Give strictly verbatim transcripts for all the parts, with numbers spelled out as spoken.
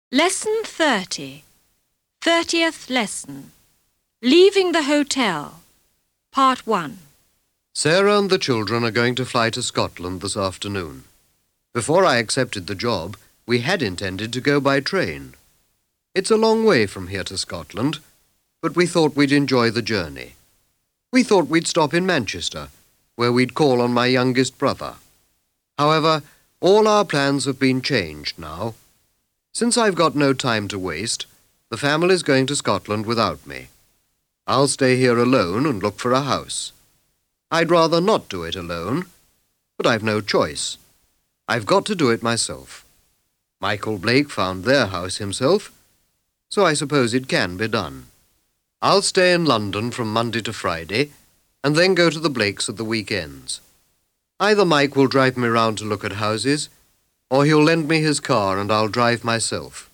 Lesson thirty. Thirtieth lesson. Leaving the hotel. Part one. Sarah and the children are going to fly to Scotland this afternoon. Before I accepted the job, we had intended to go by train. It's a long way from here to Scotland, but we thought we'd enjoy the journey. We thought we'd stop in Manchester, where we'd call on my youngest brother. However, all our plans have been changed now. Since I've got no time to waste, the family's going to Scotland without me. I'll stay here alone and look for a house. I'd rather not do it alone, but I've no choice. I've got to do it myself. Michael Blake found their house himself, so I suppose it can be done. I'll stay in London from Monday to Friday, and then go to the Blakes at the weekends. Either Mike will drive me round to look at houses, or he'll lend me his car and I'll drive myself.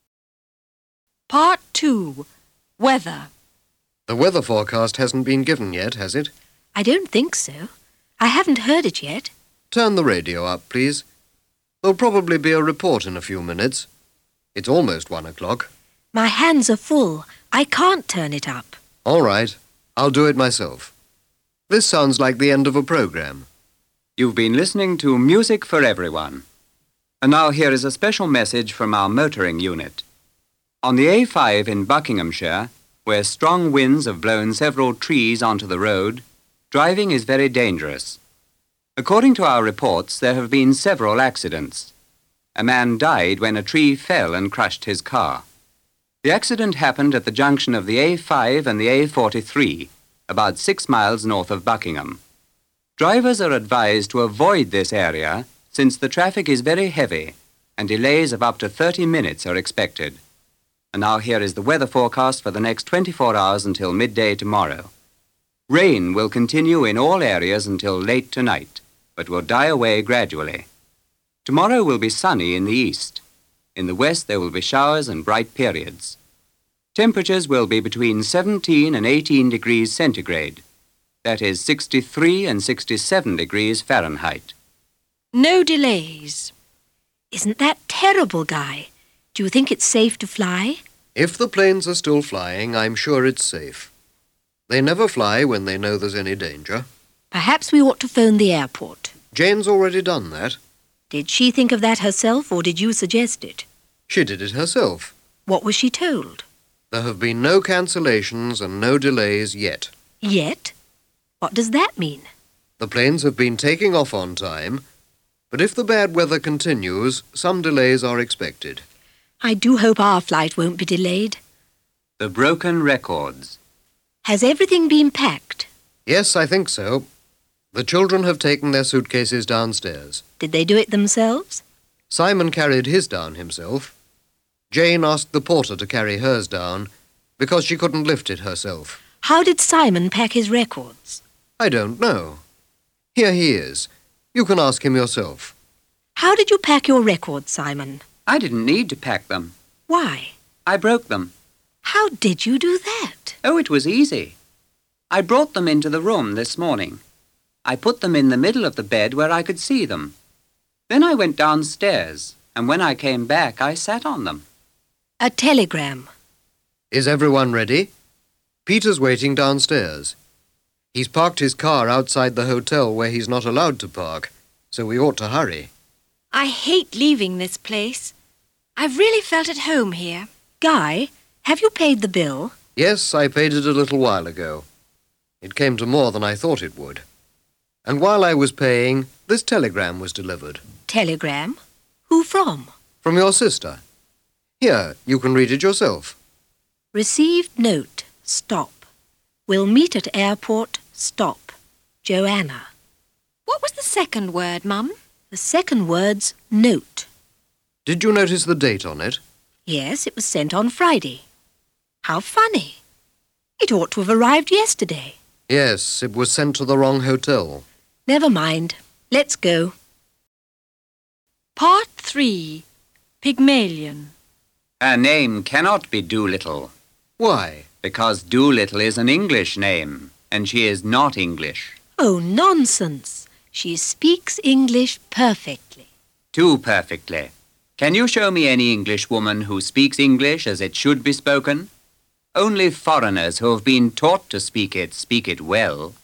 Part two. Weather. The weather forecast hasn't been given yet, has it? I don't think so. I haven't heard it yet. Turn the radio up, please. There'll probably be a report in a few minutes. It's almost one o'clock. My hands are full. I can't turn it up. All right. I'll do it myself. This sounds like the end of a program. You've been listening to Music for Everyone. And now here is a special message from our motoring unit. On the A five in Buckinghamshire, where strong winds have blown several trees onto the road, driving is very dangerous. According to our reports, there have been several accidents. A man died when a tree fell and crushed his car. The accident happened at the junction of the A five and the A forty-three, about six miles north of Buckingham. Drivers are advised to avoid this area since the traffic is very heavy and delays of up to thirty minutes are expected. And now here is the weather forecast for the next twenty-four hours until midday tomorrow. Rain will continue in all areas until late tonight, but will die away gradually. Tomorrow will be sunny in the east. In the west there will be showers and bright periods. Temperatures will be between seventeen and eighteen degrees centigrade. That is sixty-three and sixty-seven degrees Fahrenheit. No delays. Isn't that terrible, Guy? Do you think it's safe to fly? If the planes are still flying, I'm sure it's safe. They never fly when they know there's any danger. Perhaps we ought to phone the airport. Jane's already done that. Did she think of that herself, or did you suggest it? She did it herself. What was she told? There have been no cancellations and no delays yet. Yet? What does that mean? The planes have been taking off on time, but if the bad weather continues, some delays are expected. I do hope our flight won't be delayed. The broken records. Has everything been packed? Yes, I think so. The children have taken their suitcases downstairs. Did they do it themselves? Simon carried his down himself. Jane asked the porter to carry hers down because she couldn't lift it herself. How did Simon pack his records? I don't know. Here he is. You can ask him yourself. How did you pack your records, Simon? I didn't need to pack them. Why? I broke them. How did you do that? Oh, it was easy. I brought them into the room this morning. I put them in the middle of the bed where I could see them. Then I went downstairs, and when I came back, I sat on them. A telegram. Is everyone ready? Peter's waiting downstairs. He's parked his car outside the hotel where he's not allowed to park, so we ought to hurry. I hate leaving this place. I've really felt at home here. Guy, have you paid the bill? Yes, I paid it a little while ago. It came to more than I thought it would. And while I was paying, this telegram was delivered. Telegram? Who from? From your sister. Here, you can read it yourself. Received note. Stop. Will meet at airport. Stop. Joanna. What was the second word, Mum? The second word's note. Did you notice the date on it? Yes, it was sent on Friday. How funny. It ought to have arrived yesterday. Yes, it was sent to the wrong hotel. Never mind. Let's go. Part three. Pygmalion. Her name cannot be Doolittle, Why? because Doolittle is an English name, and she is not English. Oh, nonsense. She speaks English perfectly. Too perfectly. Can you show me any Englishwoman who speaks English as it should be spoken? Only foreigners who have been taught to speak it speak it well.